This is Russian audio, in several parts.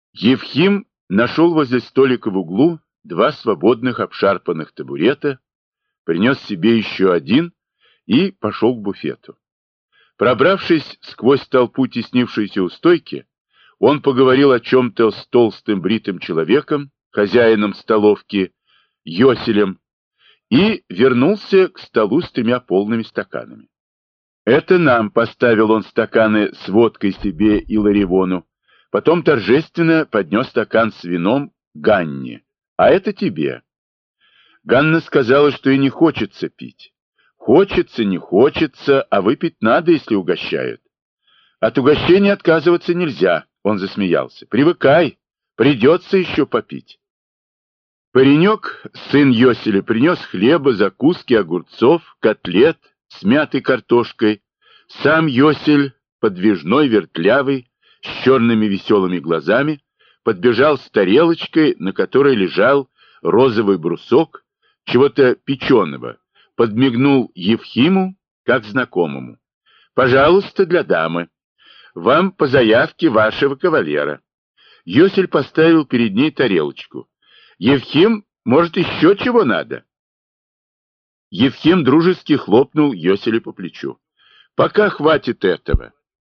Евхим нашел возле столика в углу два свободных обшарпанных табурета, принес себе еще один и пошел к буфету. Пробравшись сквозь толпу, теснившуюся у стойки, он поговорил о чем-то с толстым бритым человеком, хозяином столовки, Йоселем, и вернулся к столу с тремя полными стаканами. Это нам поставил он стаканы с водкой себе и Ларивону, потом торжественно поднес стакан с вином Ганне, а это тебе. Ганна сказала, что и не хочется пить. Хочется, не хочется, а выпить надо, если угощают. От угощения отказываться нельзя, он засмеялся. Привыкай, придется еще попить. Паренек, сын Йоселя, принес хлеба, закуски, огурцов, котлет с мятой картошкой. Сам Йосель, подвижной, вертлявый, с черными веселыми глазами, подбежал с тарелочкой, на которой лежал розовый брусок чего-то печеного, подмигнул Евхиму, как знакомому. «Пожалуйста, для дамы. Вам по заявке вашего кавалера». Йосель поставил перед ней тарелочку. «Евхим, может, еще чего надо?» Евхим дружески хлопнул Йоселя по плечу. «Пока хватит этого».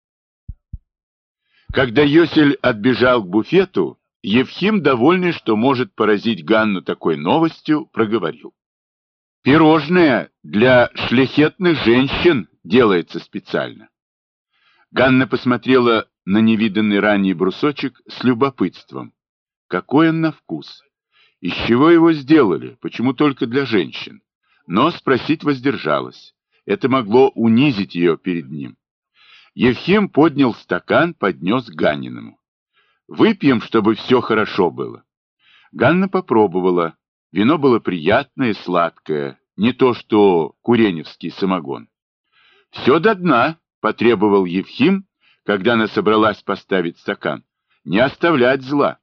Когда Йосель отбежал к буфету, Евхим, довольный, что может поразить Ганну такой новостью, проговорил. «Пирожное для шляхетных женщин делается специально». Ганна посмотрела на невиданный ранее брусочек с любопытством. Какой он на вкус? Из чего его сделали? Почему только для женщин? Но спросить воздержалась. Это могло унизить ее перед ним. Евхим поднял стакан, поднес к Ганниному. «Выпьем, чтобы все хорошо было». Ганна попробовала. Вино было приятное и сладкое, не то что куреневский самогон. «Все до дна», — потребовал Евхим, когда она собралась поставить стакан. «Не оставлять зла».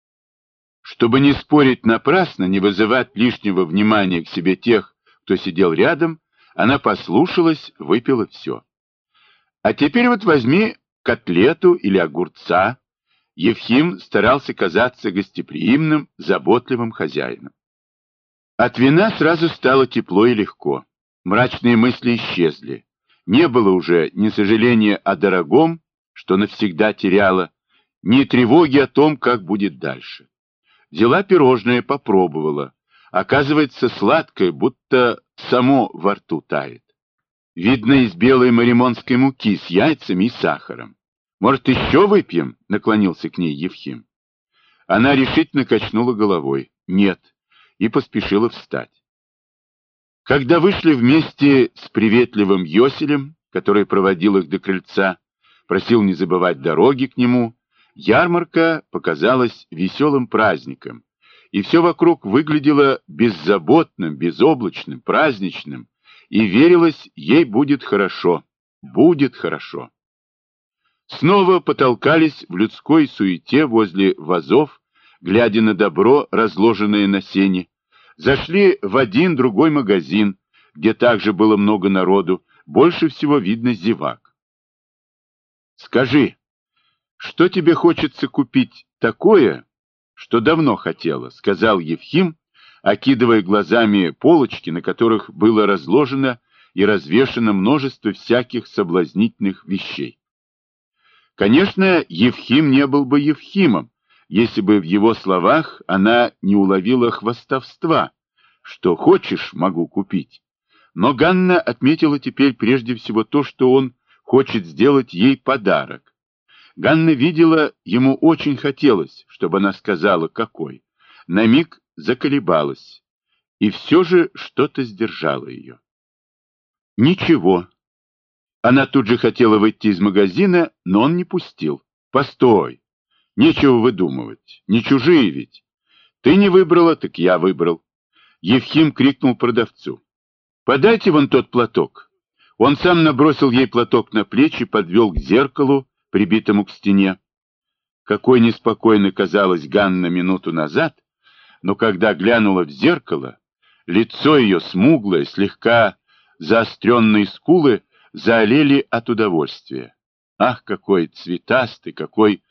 Чтобы не спорить напрасно, не вызывать лишнего внимания к себе тех, кто сидел рядом, она послушалась, выпила все. «А теперь вот возьми котлету или огурца». Евхим старался казаться гостеприимным, заботливым хозяином. От вина сразу стало тепло и легко. Мрачные мысли исчезли. Не было уже ни сожаления о дорогом, что навсегда теряла, ни тревоги о том, как будет дальше. Взяла пирожное, попробовала. Оказывается, сладкое, будто само во рту тает. Видно, из белой маримонской муки с яйцами и сахаром. «Может, еще выпьем?» — наклонился к ней Евхим. Она решительно качнула головой. «Нет», и поспешила встать. Когда вышли вместе с приветливым Йоселем, который проводил их до крыльца, просил не забывать дороги к нему, ярмарка показалась веселым праздником, и все вокруг выглядело беззаботным, безоблачным, праздничным, и верилось, ей будет хорошо, будет хорошо. Снова потолкались в людской суете возле вазов, глядя на добро, разложенное на сене, зашли в один-другой магазин, где также было много народу, больше всего видно зевак. «Скажи, что тебе хочется купить такое, что давно хотела?» — сказал Евхим, окидывая глазами полочки, на которых было разложено и развешано множество всяких соблазнительных вещей. Конечно, Евхим не был бы Евхимом, если бы в его словах она не уловила хвастовства, что хочешь, могу купить. Но Ганна отметила теперь прежде всего то, что он хочет сделать ей подарок. Ганна видела, ему очень хотелось, чтобы она сказала, какой. На миг заколебалась, и все же что-то сдержало ее. Ничего. Она тут же хотела выйти из магазина, но он не пустил. «Постой! Нечего выдумывать. Не чужие ведь. Ты не выбрала, так я выбрал». Евхим крикнул продавцу. «Подайте вон тот платок». Он сам набросил ей платок на плечи, подвел к зеркалу, прибитому к стене. Какой неспокойной казалась Ганна минуту назад, но когда глянула в зеркало, лицо ее смуглое, слегка заостренные скулы заолели от удовольствия. Ах, какой цветастый, какой